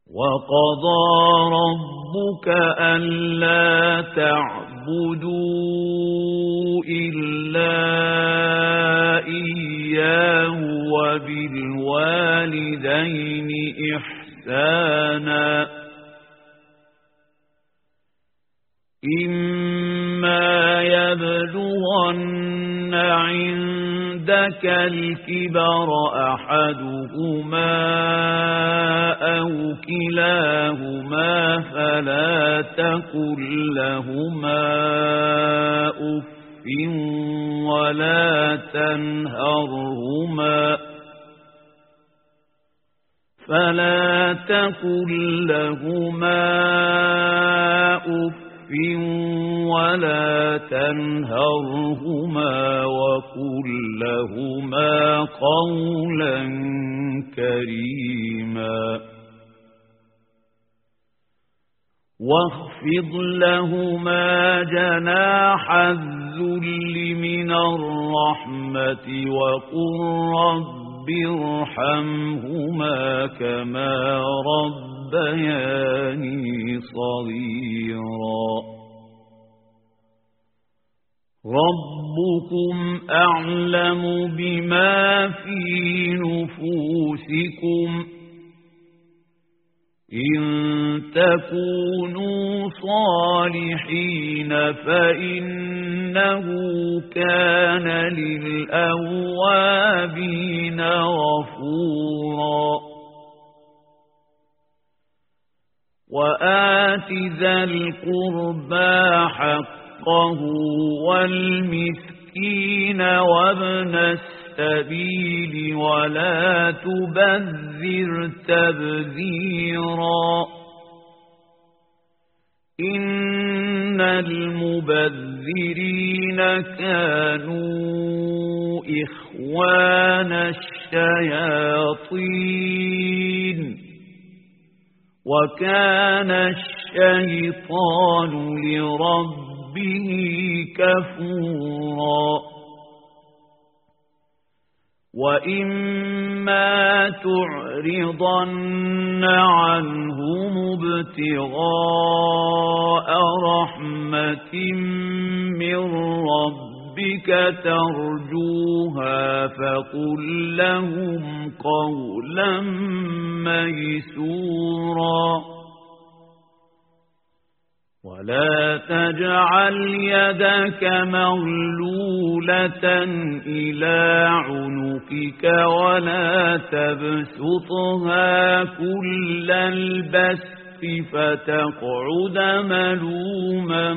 وقضى ربك ألا تعبدوا إلا إياه وبالوالدين إحسانا إما يبلغن عندك الكبر أحدهما أو كلاهما فلا تقل لهما أف ولا تنهرهما وقل لهما قولا كريما واخفض لهما جناح الذل من الرحمة وقل رب ارحمهما كما ربياني صغيرا ربكم أعلم بما في نفوسكم إن تكونوا صالحين فإنه كان للأوابين غفورا وآت ذا القربى حقه والمسكين وابن السبيل ولا تبذر تبذيرا إن المبذرين كانوا إخوان الشياطين وكان الشيطان لربه كفورا وإما تعرضن عنهم ابتغاء رحمة من ربك ترجوها فقل لهم قولا ميسورا ولا تجعل يدك مغلولة إلى عنقك ولا تبسطها كل البسط فتقعد ملوما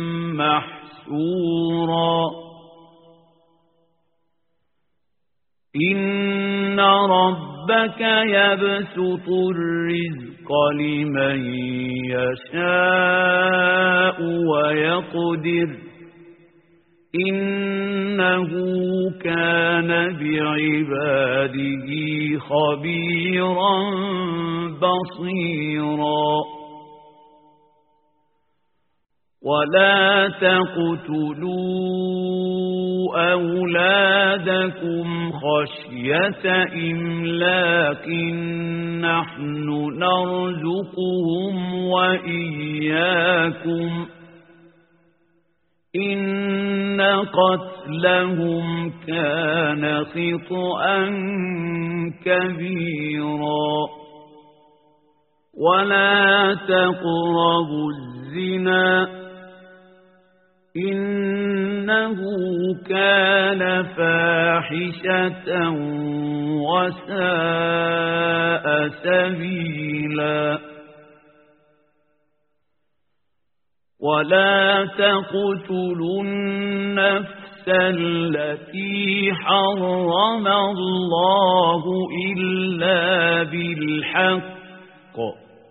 محسورا إن ربك يبسط الرزق لمن يشاء ويقدر إنه كان بعباده خبيرا بصيرا ولا تقتلوا أولادكم خشية إملاق نحن نرزقهم وإياكم إن قتلهم كان خطأ كبيرا ولا تقربوا الزنا إنه كان فاحشة وساء سبيلا ولا تقتلوا النفس التي حرم الله إلا بالحق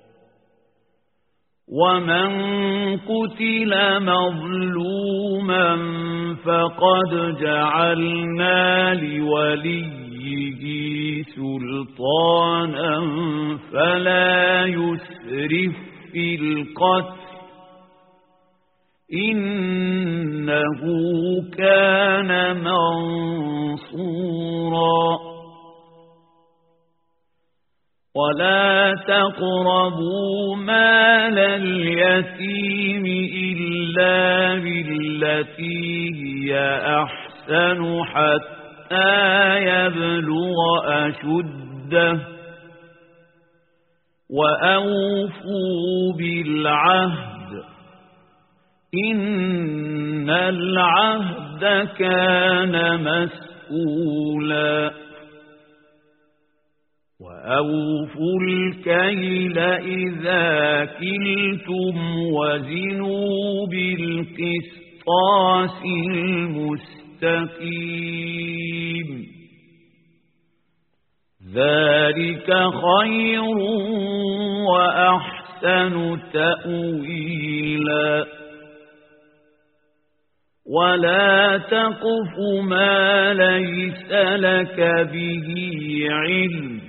ومن قتل مظلوما فقد جعلنا لوليه سلطانا فلا يسرف في القتل إنه كان منصورا ولا تقربوا مال اليتيم إلا بالتي هي أحسن حتى يبلغ أشده وأوفوا بالعهد إن العهد كان مسؤولا وأوفوا الكيل إذا كلتم وزنوا بالقسطاس المستقيم ذلك خير وأحسن تأويلا ولا تقف ما ليس لك به علم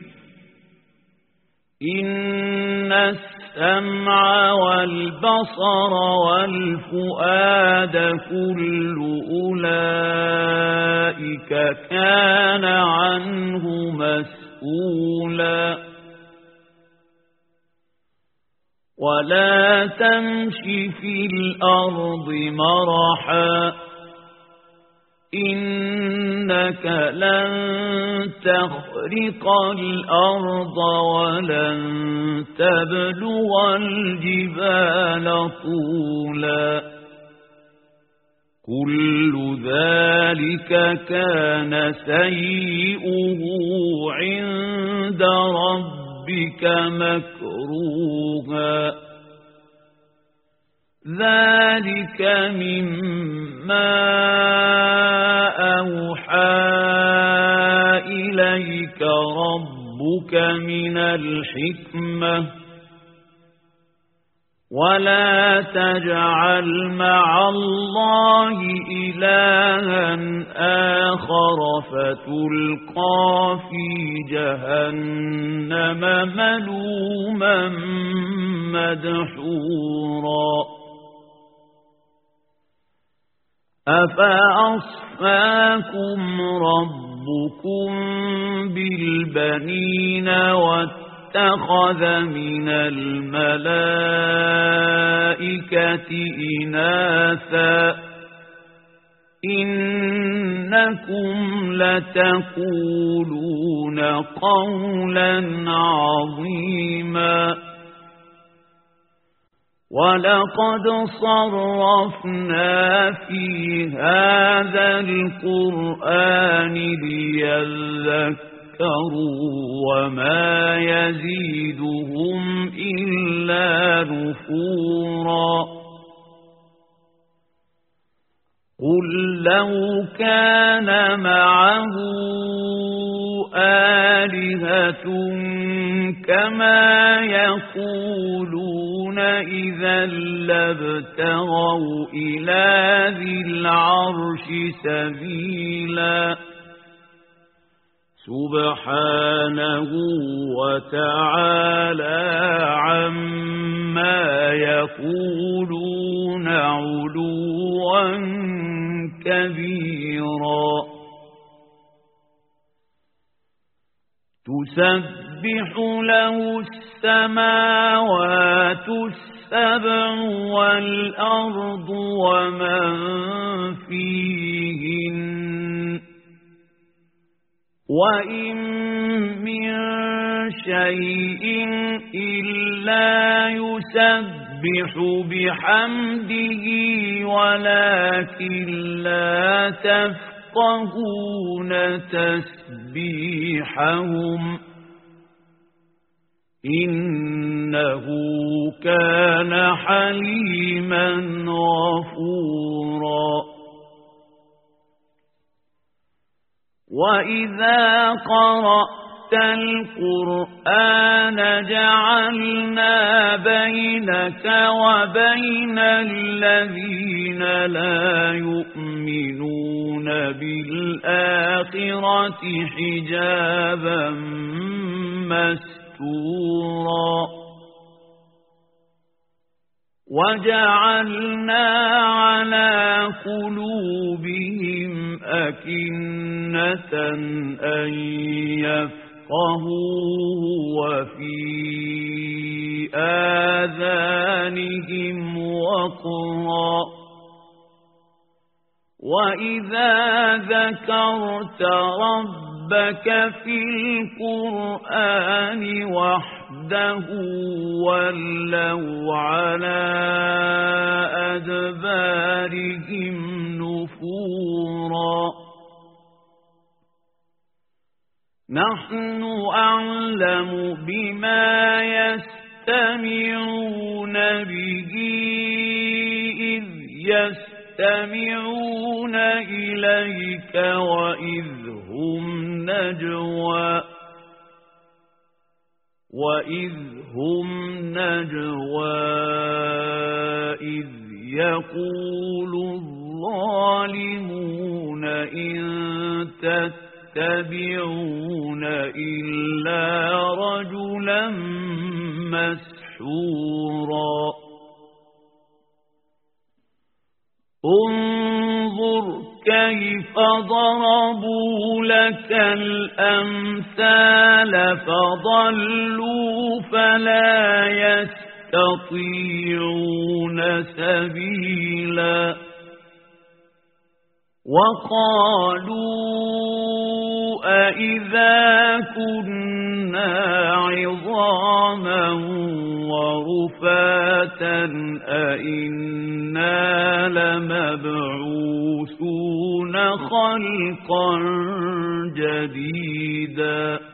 إن السمع والبصر والفؤاد كل أولئك كان عنه مسؤولا ولا تمش في الأرض مرحا إنك لن تخرق الأرض ولن تبلغ الجبال طولا كل ذلك كان سيئه عند ربك مكروها ذلك مما أوحى إليك ربك من الحكمة ولا تجعل مع الله إلها آخر فتلقى في جهنم ملوما مدحورا أفأصفاكم ربكم بالبنين واتخذ من الملائكة إناثا إنكم لتقولون قولا عظيما ولقد صرفنا في هذا القرآن ليذكروا وما يزيدهم إلا نفورا قل لو كان معه آلهة كما يقولون إذا لابتغوا إلى ذي العرش سبيلا سبحانه وتعالى عما يقولون علوا كبيرا تسبح له السماوات السبع والأرض ومن فيهن وإن من شيء إلا يسبح بحمده ولكن لا تفقهون تسبيحهم إنه كان حليما غفورا وإذا قرأت القرآن جعلنا بينك وبين الذين لا يؤمنون بالآخرة حجابا مستورا وجعلنا على قلوبهم أكنة أن يفقهوه وفي آذانهم وقرا وإذا ذكرت ربك في القرآن وحده ولوا على أدبارهم نفورا نحن أعلم بما يستمعون به إذ يستمعون إليك وإذ هم نجوى إذ يقول الظالمون إن تتبعون إلا رجلا مسحورا انظر كيف ضربوا لك الأمثال فضلوا فلا يستطيعون سبيلا وقالوا أإذا كنا عظاما ورفاتا أإنا لمبعوثون خلقا جديدا